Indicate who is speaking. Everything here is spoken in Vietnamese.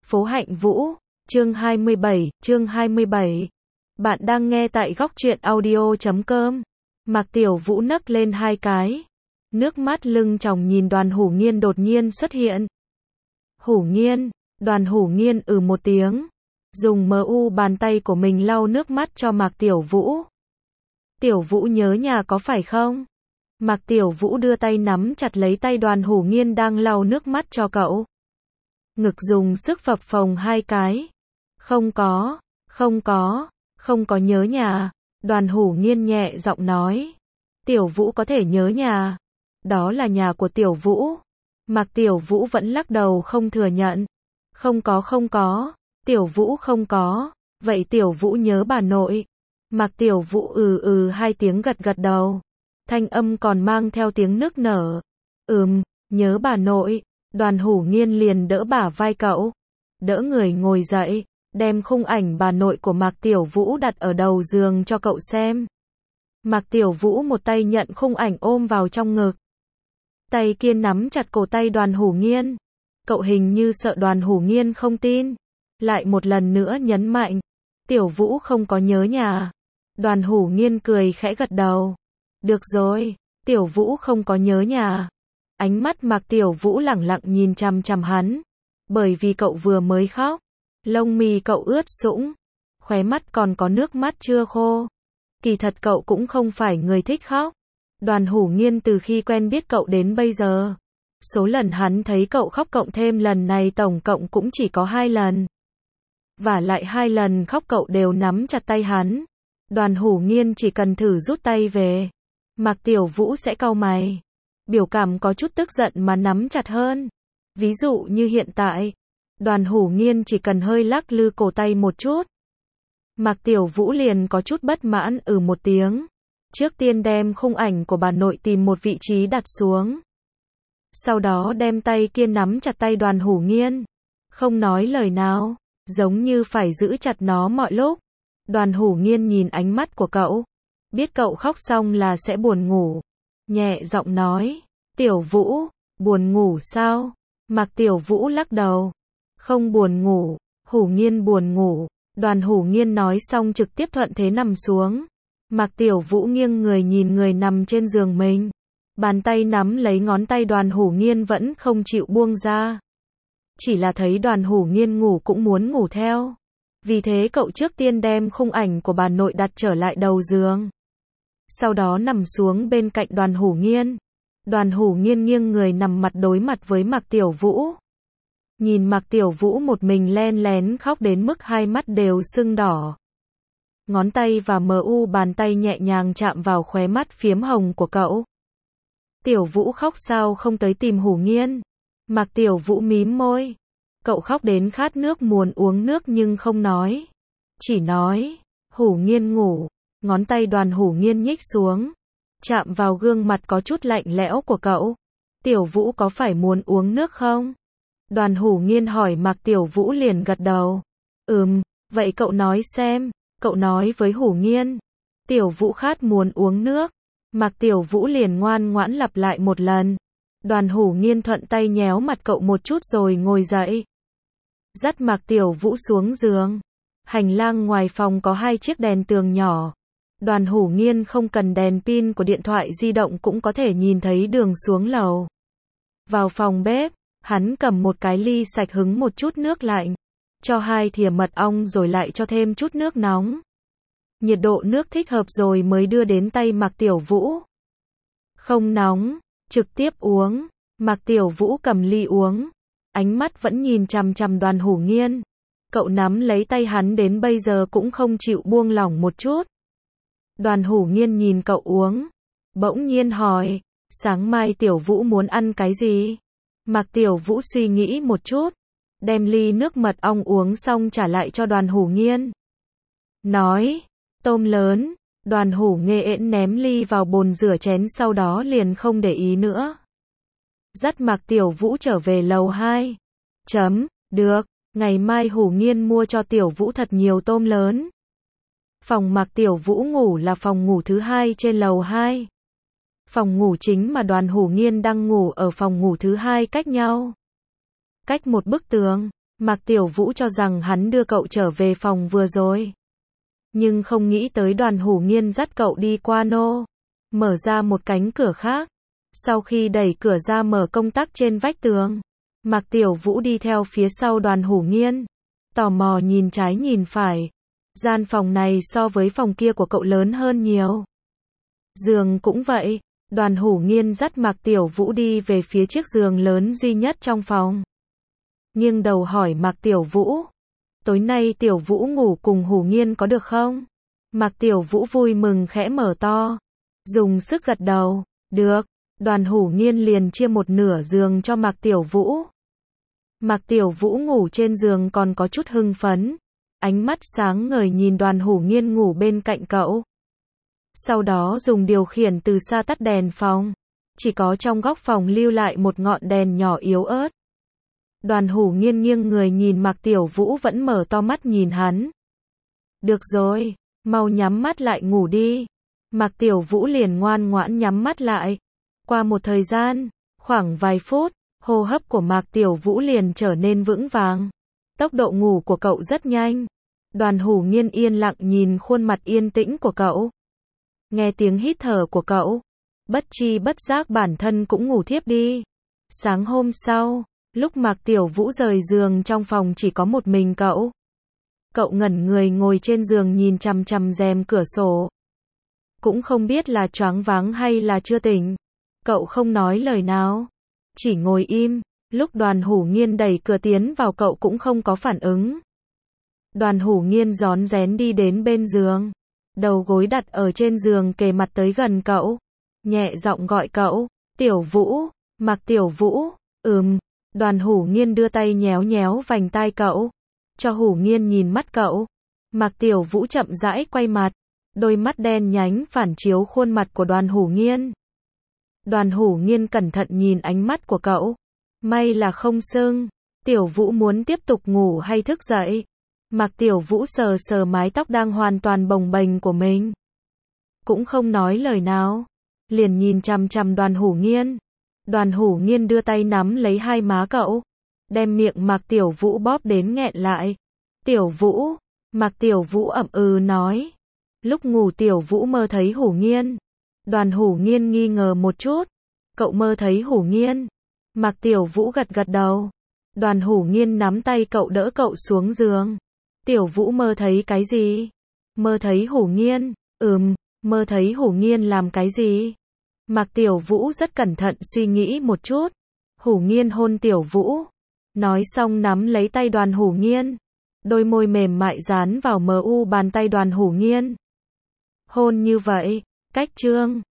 Speaker 1: Phố Hạnh Vũ, chương 27. Bạn đang nghe tại góc truyện audio.com. Mạc Tiểu Vũ nấc lên hai cái. Nước mắt lưng tròng nhìn Đoàn Hủ Nghiên đột nhiên xuất hiện. Hủ Nghiên, Đoàn Hủ Nghiên một tiếng. Dùng bàn tay của mình lau nước mắt cho Mạc Tiểu Vũ. Tiểu Vũ nhớ nhà có phải không? Mạc Tiểu Vũ đưa tay nắm chặt lấy tay Đoàn Hủ Nghiên đang lau nước mắt cho cậu. Ngực dùng sức phập phồng hai cái. Không có nhớ nhà. Đoàn Hủ Nghiên nhẹ giọng nói. Tiểu Vũ có thể nhớ nhà. Đó là nhà của Tiểu Vũ. Mạc Tiểu Vũ vẫn lắc đầu không thừa nhận. Không có. Tiểu Vũ không có. Vậy Tiểu Vũ nhớ bà nội. Mạc Tiểu Vũ hai tiếng gật đầu. Thanh âm còn mang theo tiếng nức nở. Nhớ bà nội. Đoàn Hủ Nghiên liền đỡ bả vai cậu. Đỡ người ngồi dậy. Đem khung ảnh bà nội của Mạc Tiểu Vũ đặt ở đầu giường cho cậu xem. Mạc Tiểu Vũ một tay nhận khung ảnh ôm vào trong ngực. Tay kia nắm chặt cổ tay Đoàn Hủ Nghiên. Cậu hình như sợ Đoàn Hủ Nghiên không tin. Lại một lần nữa nhấn mạnh. Tiểu Vũ không có nhớ nhà. Đoàn Hủ Nghiên cười khẽ gật đầu. Được rồi, Tiểu Vũ không có nhớ nhà. Ánh mắt Mạc Tiểu Vũ lẳng lặng nhìn chằm chằm hắn. Bởi vì cậu vừa mới khóc. Lông mi cậu ướt sũng. Khóe mắt còn có nước mắt chưa khô. Kỳ thật cậu cũng không phải người thích khóc. Đoàn Hủ Nghiên từ khi quen biết cậu đến bây giờ. Số lần hắn thấy cậu khóc cộng thêm lần này tổng cộng cũng chỉ có 2 lần. Và lại 2 lần khóc cậu đều nắm chặt tay hắn. Đoàn Hủ Nghiên chỉ cần thử rút tay về. Mạc Tiểu Vũ sẽ cau mày. Biểu cảm có chút tức giận mà nắm chặt hơn. Ví dụ như hiện tại. Đoàn Hủ Nghiên chỉ cần hơi lắc lư cổ tay một chút. Mạc Tiểu Vũ liền có chút bất mãn một tiếng. Trước tiên đem khung ảnh của bà nội tìm một vị trí đặt xuống. Sau đó đem tay kia nắm chặt tay Đoàn Hủ Nghiên. Không nói lời nào. Giống như phải giữ chặt nó mọi lúc. Đoàn Hủ Nghiên nhìn ánh mắt của cậu. Biết cậu khóc xong là sẽ buồn ngủ. Nhẹ giọng nói. Tiểu Vũ, buồn ngủ sao? Mạc Tiểu Vũ lắc đầu. Không buồn ngủ. Hủ Nghiên buồn ngủ. Đoàn Hủ Nghiên nói xong trực tiếp thuận thế nằm xuống. Mạc Tiểu Vũ nghiêng người nhìn người nằm trên giường mình. Bàn tay nắm lấy ngón tay Đoàn Hủ Nghiên vẫn không chịu buông ra. Chỉ là thấy Đoàn Hủ Nghiên ngủ cũng muốn ngủ theo. Vì thế cậu trước tiên đem khung ảnh của bà nội đặt trở lại đầu giường. Sau đó nằm xuống bên cạnh Đoàn Hủ Nghiên. Đoàn Hủ Nghiên nghiêng người nằm mặt đối mặt với Mạc Tiểu Vũ. Nhìn Mạc Tiểu Vũ một mình len lén khóc đến mức hai mắt đều sưng đỏ. Ngón tay và bàn tay nhẹ nhàng chạm vào khóe mắt phiếm hồng của cậu. Tiểu Vũ khóc sao không tới tìm Hủ Nghiên? Mạc Tiểu Vũ mím môi. Cậu khóc đến khát nước muốn uống nước nhưng không nói. Chỉ nói, Hủ Nghiên ngủ. Ngón tay Đoàn Hủ Nghiên nhích xuống. Chạm vào gương mặt có chút lạnh lẽo của cậu. Tiểu Vũ có phải muốn uống nước không? Đoàn Hủ Nghiên hỏi Mạc Tiểu Vũ liền gật đầu. Vậy cậu nói xem. Cậu nói với Hủ Nghiên. Tiểu Vũ khát muốn uống nước. Mạc Tiểu Vũ liền ngoan ngoãn lặp lại một lần. Đoàn Hủ Nghiên thuận tay nhéo mặt cậu một chút rồi ngồi dậy. Dắt Mạc Tiểu Vũ xuống giường. Hành lang ngoài phòng có 2 chiếc đèn tường nhỏ. Đoàn Hủ Nghiên không cần đèn pin của điện thoại di động cũng có thể nhìn thấy đường xuống lầu. Vào phòng bếp, hắn cầm một cái ly sạch hứng một chút nước lạnh. Cho 2 thìa mật ong rồi lại cho thêm chút nước nóng. Nhiệt độ nước thích hợp rồi mới đưa đến tay Mạc Tiểu Vũ. Không nóng, trực tiếp uống. Mạc Tiểu Vũ cầm ly uống. Ánh mắt vẫn nhìn chằm chằm Đoàn Hủ Nghiên. Cậu nắm lấy tay hắn đến bây giờ cũng không chịu buông lỏng một chút. Đoàn Hủ Nghiên nhìn cậu uống. Bỗng nhiên hỏi. Sáng mai Tiểu Vũ muốn ăn cái gì? Mạc Tiểu Vũ suy nghĩ một chút. Đem ly nước mật ong uống xong trả lại cho Đoàn Hủ Nghiên. Nói. Tôm lớn. Đoàn Hủ Nghiên ném ly vào bồn rửa chén sau đó liền không để ý nữa. Dắt Mạc Tiểu Vũ trở về lầu 2. Được. Ngày mai Hủ Nghiên mua cho Tiểu Vũ thật nhiều tôm lớn. Phòng Mạc Tiểu Vũ ngủ là phòng ngủ thứ 2 trên lầu 2. Phòng ngủ chính mà Đoàn Hủ Nghiên đang ngủ ở phòng ngủ thứ 2 cách nhau. Cách một bức tường. Mạc Tiểu Vũ cho rằng hắn đưa cậu trở về phòng vừa rồi. Nhưng không nghĩ tới Đoàn Hủ Nghiên dắt cậu đi qua nô. Mở ra một cánh cửa khác. Sau khi đẩy cửa ra mở công tắc trên vách tường. Mạc Tiểu Vũ đi theo phía sau Đoàn Hủ Nghiên. Tò mò nhìn trái nhìn phải. Gian phòng này so với phòng kia của cậu lớn hơn nhiều. Giường cũng vậy. Đoàn Hủ Nghiên dắt Mạc Tiểu Vũ đi về phía chiếc giường lớn duy nhất trong phòng. Nghiêng đầu hỏi Mạc Tiểu Vũ. Tối nay Tiểu Vũ ngủ cùng Hủ Nghiên có được không? Mạc Tiểu Vũ vui mừng khẽ mở to. Dùng sức gật đầu. Được. Đoàn Hủ Nghiên liền chia một nửa giường cho Mạc Tiểu Vũ. Mạc Tiểu Vũ ngủ trên giường còn có chút hưng phấn. Ánh mắt sáng ngời nhìn Đoàn Hủ Nghiên ngủ bên cạnh cậu. Sau đó dùng điều khiển từ xa tắt đèn phòng. Chỉ có trong góc phòng lưu lại một ngọn đèn nhỏ yếu ớt. Đoàn Hủ Nghiên nghiêng người nhìn Mạc Tiểu Vũ vẫn mở to mắt nhìn hắn. Được rồi, mau nhắm mắt lại ngủ đi. Mạc Tiểu Vũ liền ngoan ngoãn nhắm mắt lại. Qua một thời gian, khoảng vài phút, hô hấp của Mạc Tiểu Vũ liền trở nên vững vàng. Tốc độ ngủ của cậu rất nhanh. Đoàn Hủ Nghiên yên lặng nhìn khuôn mặt yên tĩnh của cậu. Nghe tiếng hít thở của cậu. Bất tri bất giác bản thân cũng ngủ thiếp đi. Sáng hôm sau, lúc Mạc Tiểu Vũ rời giường trong phòng chỉ có một mình cậu. Cậu ngẩn người ngồi trên giường nhìn chằm chằm rèm cửa sổ. Cũng không biết là choáng váng hay là chưa tỉnh. Cậu không nói lời nào. Chỉ ngồi im. Lúc Đoàn Hủ Nghiên đẩy cửa tiến vào cậu cũng không có phản ứng. Đoàn Hủ Nghiên rón rén đi đến bên giường. Đầu gối đặt ở trên giường kề mặt tới gần cậu. Nhẹ giọng gọi cậu. Tiểu Vũ. Mạc Tiểu Vũ. Đoàn Hủ Nghiên đưa tay nhéo nhéo vành tai cậu. Cho Hủ Nghiên nhìn mắt cậu. Mạc Tiểu Vũ chậm rãi quay mặt. Đôi mắt đen nhánh phản chiếu khuôn mặt của Đoàn Hủ Nghiên. Đoàn Hủ Nghiên cẩn thận nhìn ánh mắt của cậu. May là không sưng. Tiểu Vũ muốn tiếp tục ngủ hay thức dậy? Mạc Tiểu Vũ sờ sờ mái tóc đang hoàn toàn bồng bềnh của mình. Cũng không nói lời nào. Liền nhìn chằm chằm Đoàn Hủ Nghiên. Đoàn Hủ Nghiên đưa tay nắm lấy hai má cậu. Đem miệng Mạc Tiểu Vũ bóp đến nghẹn lại. Tiểu Vũ. Mạc Tiểu Vũ ậm ừ nói. Lúc ngủ Tiểu Vũ mơ thấy Hủ Nghiên. Đoàn Hủ Nghiên nghi ngờ một chút. Cậu mơ thấy Hủ Nghiên. Mạc Tiểu Vũ gật gật đầu. Đoàn Hủ Nghiên nắm tay cậu đỡ cậu xuống giường. Tiểu Vũ mơ thấy cái gì? Mơ thấy Hủ Nghiên. Mơ thấy Hủ Nghiên làm cái gì? Mạc Tiểu Vũ rất cẩn thận suy nghĩ một chút. Hủ Nghiên hôn Tiểu Vũ. Nói xong nắm lấy tay Đoàn Hủ Nghiên. Đôi môi mềm mại dán vào mờ u bàn tay Đoàn Hủ Nghiên. Hôn như vậy. Cách chương